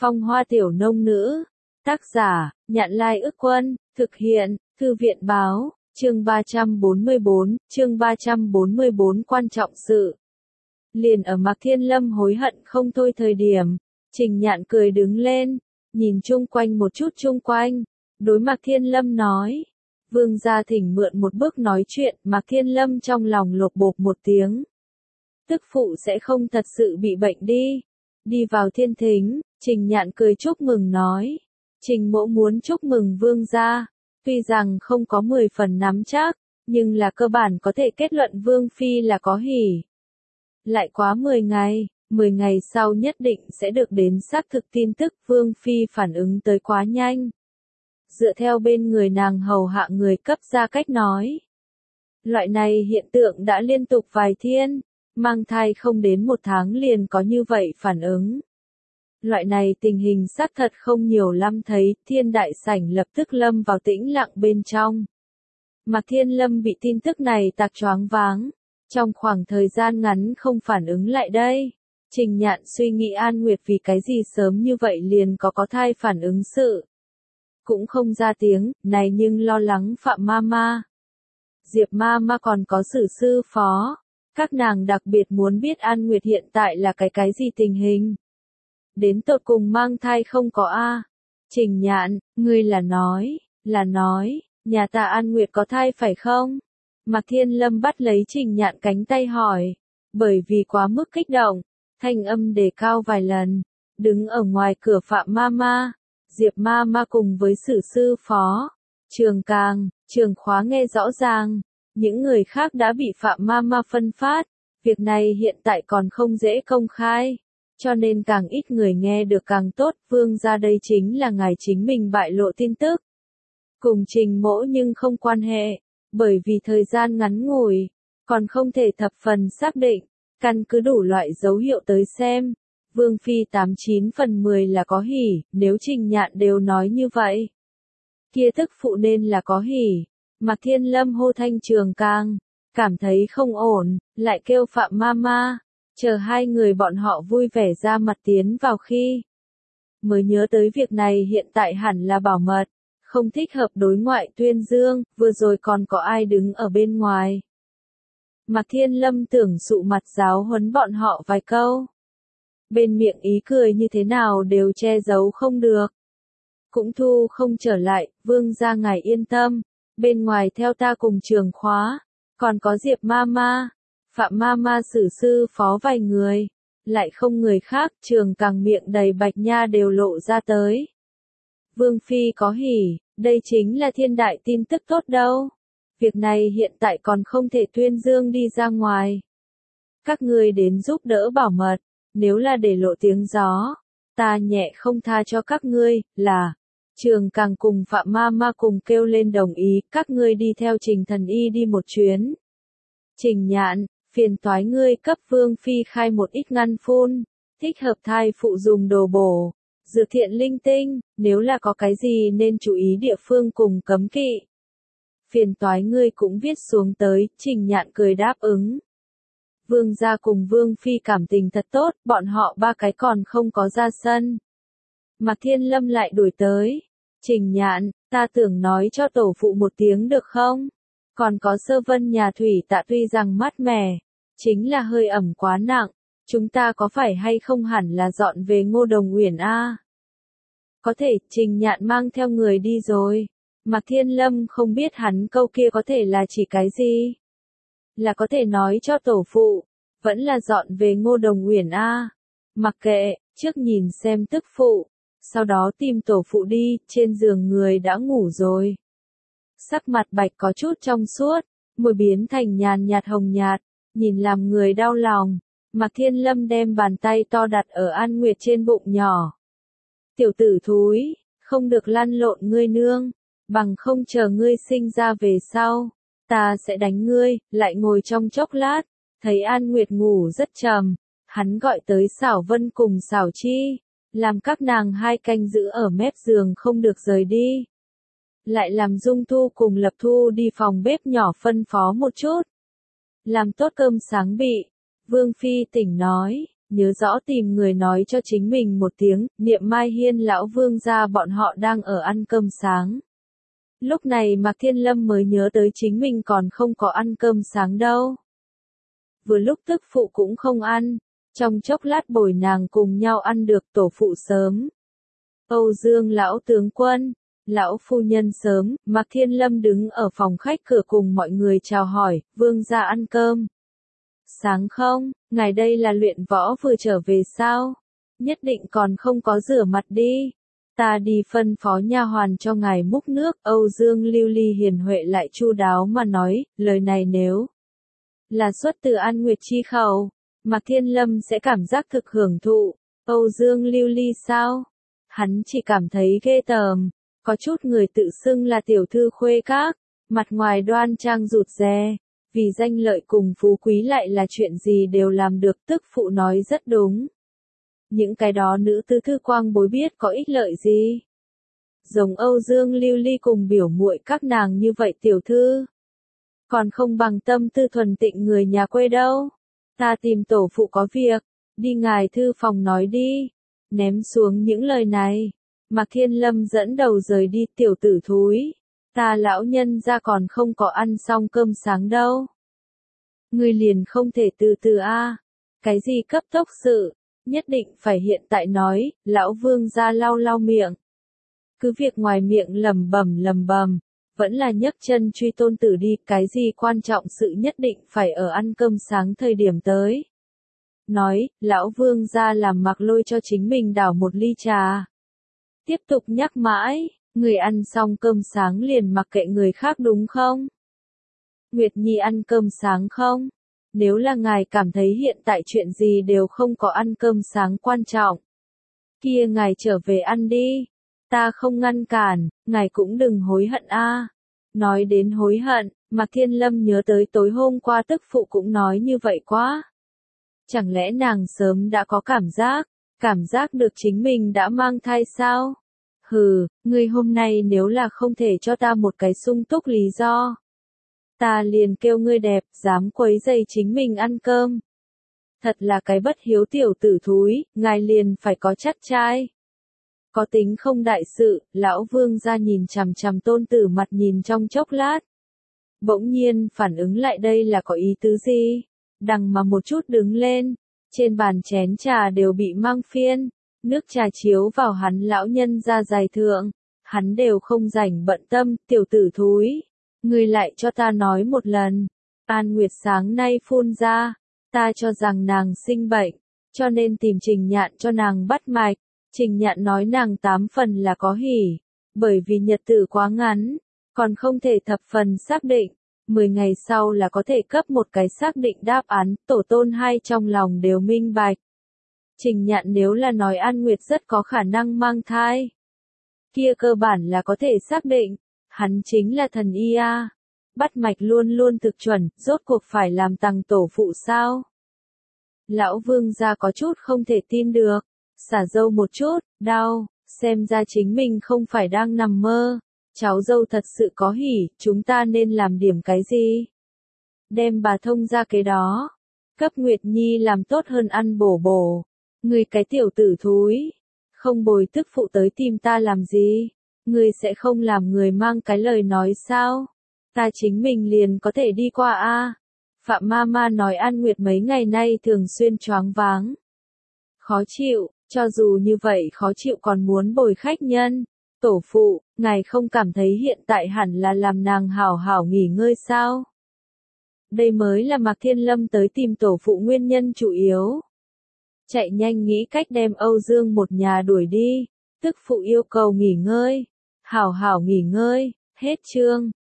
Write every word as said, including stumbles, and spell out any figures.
Phong hoa tiểu nông nữ. Tác giả, Nhạn Lai Ức Quân, thực hiện, Thư viện Báo, chương ba trăm bốn mươi bốn, chương ba trăm bốn mươi bốn quan trọng sự. Liền ở Mạc Thiên Lâm hối hận không thôi thời điểm, Trình Nhạn cười đứng lên, nhìn chung quanh một chút chung quanh, đối Mạc Thiên Lâm nói. Vương gia thỉnh mượn một bước nói chuyện, Mạc Thiên Lâm trong lòng lột bột một tiếng. Tức phụ sẽ không thật sự bị bệnh đi. Đi vào thiên thính, Trình Nhạn cười chúc mừng nói. Trình mỗ muốn chúc mừng vương gia, tuy rằng không có mười phần nắm chắc, nhưng là cơ bản có thể kết luận vương phi là có hỉ. Lại quá mười ngày, mười ngày sau nhất định sẽ được đến xác thực tin tức vương phi phản ứng tới quá nhanh. Dựa theo bên người nàng hầu hạ người cấp ra cách nói. Loại này hiện tượng đã liên tục vài thiên, mang thai không đến một tháng liền có như vậy phản ứng. Loại này tình hình xác thật không nhiều lắm thấy, thiên đại sảnh lập tức lâm vào tĩnh lặng bên trong. Mạc Thiên Lâm bị tin tức này tạc choáng váng, trong khoảng thời gian ngắn không phản ứng lại đây. Trình Nhạn suy nghĩ An Nguyệt vì cái gì sớm như vậy liền có có thai phản ứng sự. Cũng không ra tiếng, này nhưng lo lắng Phạm Mama. Diệp Mama còn có Sử sư phó. Các nàng đặc biệt muốn biết An Nguyệt hiện tại là cái cái gì tình hình. Đến tột cùng mang thai không có a? Trình Nhạn, ngươi là nói, là nói, nhà ta An Nguyệt có thai phải không? Mạc Thiên Lâm bắt lấy Trình Nhạn cánh tay hỏi, bởi vì quá mức kích động, thanh âm đề cao vài lần, đứng ở ngoài cửa Phạm Mama, Diệp Mama cùng với Sử sư phó, Trường Càng, Trường Khóa nghe rõ ràng, những người khác đã bị Phạm Mama phân phát, việc này hiện tại còn không dễ công khai. Cho nên càng ít người nghe được càng tốt, vương gia đây chính là ngài chính mình bại lộ tin tức. Cùng Trình mỗ nhưng không quan hệ, bởi vì thời gian ngắn ngủi, còn không thể thập phần xác định, căn cứ đủ loại dấu hiệu tới xem. Vương phi tám chín phần mười là có hỉ, nếu Trình Nhạn đều nói như vậy. Kia tức phụ nên là có hỉ. Mạc Thiên Lâm hô thanh Trường Càng, cảm thấy không ổn, lại kêu Phạm Mama. Chờ hai người bọn họ vui vẻ ra mặt tiến vào khi. Mới nhớ tới việc này hiện tại hẳn là bảo mật, không thích hợp đối ngoại tuyên dương, vừa rồi còn có ai đứng ở bên ngoài. Mạc Thiên Lâm tưởng sụ mặt giáo huấn bọn họ vài câu. Bên miệng ý cười như thế nào đều che giấu không được. Cũng thu không trở lại, vương gia ngài yên tâm, bên ngoài theo ta cùng Trường Khóa, còn có Diệp Mama. Phạm Mama Sử sư phó vài người, lại không người khác, Trường Càng miệng đầy bạch nha đều lộ ra tới. Vương phi có hỉ, đây chính là thiên đại tin tức tốt đâu. Việc này hiện tại còn không thể tuyên dương đi ra ngoài. Các ngươi đến giúp đỡ bảo mật, nếu là để lộ tiếng gió, ta nhẹ không tha cho các ngươi, là. Trường Càng cùng Phạm Mama cùng kêu lên đồng ý, các ngươi đi theo Trình thần y đi một chuyến. Trình Nhạn, phiền toái ngươi cấp vương phi khai một ít ngăn phun, thích hợp thai phụ dùng đồ bổ, dược thiện linh tinh, nếu là có cái gì nên chú ý địa phương cùng cấm kỵ. Phiền toái ngươi cũng viết xuống tới, Trình Nhạn cười đáp ứng. Vương gia cùng vương phi cảm tình thật tốt, bọn họ ba cái còn không có ra sân. Mạc Thiên Lâm lại đuổi tới. Trình Nhạn, ta tưởng nói cho tổ phụ một tiếng được không? Còn có Sơ Vân nhà thủy tạ tuy rằng mát mẻ, chính là hơi ẩm quá nặng, chúng ta có phải hay không hẳn là dọn về Ngô Đồng Uyển a? Có thể, Trình Nhạn mang theo người đi rồi. Mạc Thiên Lâm không biết hắn câu kia có thể là chỉ cái gì? Là có thể nói cho tổ phụ, vẫn là dọn về Ngô Đồng Uyển a. Mặc kệ, trước nhìn xem tức phụ, sau đó tìm tổ phụ đi, trên giường người đã ngủ rồi. Sắc mặt bạch có chút trong suốt, môi biến thành nhàn nhạt hồng nhạt, nhìn làm người đau lòng. Mạc Thiên Lâm đem bàn tay to đặt ở An Nguyệt trên bụng nhỏ. Tiểu tử thúi, không được lăn lộn ngươi nương, bằng không chờ ngươi sinh ra về sau, ta sẽ đánh ngươi. Lại ngồi trong chốc lát, thấy An Nguyệt ngủ rất trầm, hắn gọi tới Xảo Vân cùng Xảo Chi, làm các nàng hai canh giữ ở mép giường không được rời đi. Lại làm Dung Thu cùng Lập Thu đi phòng bếp nhỏ phân phó một chút. Làm tốt cơm sáng bị. Vương Phi tỉnh nói, nhớ rõ tìm người nói cho chính mình một tiếng, Niệm Mai Hiên lão vương gia bọn họ đang ở ăn cơm sáng. Lúc này Mạc Thiên Lâm mới nhớ tới chính mình còn không có ăn cơm sáng đâu. Vừa lúc tức phụ cũng không ăn, trong chốc lát bồi nàng cùng nhau ăn được tổ phụ sớm. Âu Dương lão tướng quân, lão phu nhân sớm, Mạc Thiên Lâm đứng ở phòng khách cửa cùng mọi người chào hỏi, vương gia ăn cơm. Sáng không, ngài đây là luyện võ vừa trở về sao? Nhất định còn không có rửa mặt đi. Ta đi phân phó nha hoàn cho ngài múc nước. Âu Dương Lưu Ly hiền huệ lại chu đáo mà nói, lời này nếu là xuất từ An Nguyệt chi khẩu, Mạc Thiên Lâm sẽ cảm giác thực hưởng thụ. Âu Dương Lưu Ly sao? Hắn chỉ cảm thấy ghê tởm, có chút người tự xưng là tiểu thư khuê các, mặt ngoài đoan trang rụt rè, vì danh lợi cùng phú quý lại là chuyện gì đều làm được, tức phụ nói rất đúng. Những cái đó nữ tư thư quang bối biết có ích lợi gì? Giống Âu Dương Lưu Ly cùng biểu muội các nàng như vậy tiểu thư, còn không bằng tâm tư thuần tịnh người nhà quê đâu. Ta tìm tổ phụ có việc, đi ngài thư phòng nói đi. Ném xuống những lời này, Mạc Thiên Lâm dẫn đầu rời đi. Tiểu tử thúi, ta lão nhân ra còn không có ăn xong cơm sáng đâu. Ngươi liền không thể từ từ a? À? Cái gì cấp tốc sự, nhất định phải hiện tại nói. Lão vương gia lau lau miệng, cứ việc ngoài miệng lầm bầm lầm bầm, vẫn là nhấc chân truy tôn tử đi. Cái gì quan trọng sự nhất định phải ở ăn cơm sáng thời điểm tới. Nói, lão vương gia làm Mạc Lôi cho chính mình đảo một ly trà. Tiếp tục nhắc mãi, người ăn xong cơm sáng liền mặc kệ người khác đúng không? Nguyệt Nhi ăn cơm sáng không? Nếu là ngài cảm thấy hiện tại chuyện gì đều không có ăn cơm sáng quan trọng, kia ngài trở về ăn đi. Ta không ngăn cản, ngài cũng đừng hối hận a. À. Nói đến hối hận, Mạc Thiên Lâm nhớ tới tối hôm qua tức phụ cũng nói như vậy quá. Chẳng lẽ nàng sớm đã có cảm giác, cảm giác được chính mình đã mang thai sao? Hừ, ngươi hôm nay nếu là không thể cho ta một cái sung túc lý do, ta liền kêu ngươi đẹp, dám quấy rầy chính mình ăn cơm. Thật là cái bất hiếu tiểu tử thúi, ngài liền phải có chắt trai. Có tính không đại sự, lão vương ra nhìn chằm chằm tôn tử mặt nhìn trong chốc lát. Bỗng nhiên phản ứng lại đây là có ý tứ gì? Đằng mà một chút đứng lên, trên bàn chén trà đều bị mang phiên, nước trà chiếu vào hắn lão nhân ra dài thượng, hắn đều không rảnh bận tâm. Tiểu tử thúi, ngươi lại cho ta nói một lần. An Nguyệt sáng nay phun ra, ta cho rằng nàng sinh bệnh, cho nên tìm Trình Nhạn cho nàng bắt mạch. Trình Nhạn nói nàng tám phần là có hỉ, bởi vì nhật tử quá ngắn, còn không thể thập phần xác định. Mười ngày sau là có thể cấp một cái xác định đáp án. Tổ tôn hai trong lòng đều minh bạch. Trình Nhạn nếu là nói An Nguyệt rất có khả năng mang thai, kia cơ bản là có thể xác định, hắn chính là thần y a. Bắt mạch luôn luôn thực chuẩn, rốt cuộc phải làm tằng tổ phụ sao? Lão vương gia có chút không thể tin được, xả dâu một chút, đau, xem ra chính mình không phải đang nằm mơ. Cháu dâu thật sự có hỉ, chúng ta nên làm điểm cái gì? Đem bà thông ra cái đó, cấp Nguyệt Nhi làm tốt hơn ăn bổ bổ. Người cái tiểu tử thúi, không bồi tức phụ tới tìm ta làm gì? Người sẽ không làm người mang cái lời nói sao? Ta chính mình liền có thể đi qua a. À? Phạm Mama nói An Nguyệt mấy ngày nay thường xuyên choáng váng, khó chịu, cho dù như vậy khó chịu còn muốn bồi khách nhân. Tổ phụ, ngài không cảm thấy hiện tại hẳn là làm nàng hảo hảo nghỉ ngơi sao? Đây mới là Mạc Thiên Lâm tới tìm tổ phụ nguyên nhân chủ yếu. Chạy nhanh nghĩ cách đem Âu Dương một nhà đuổi đi. Tức phụ yêu cầu nghỉ ngơi. Hảo hảo nghỉ ngơi. Hết chương.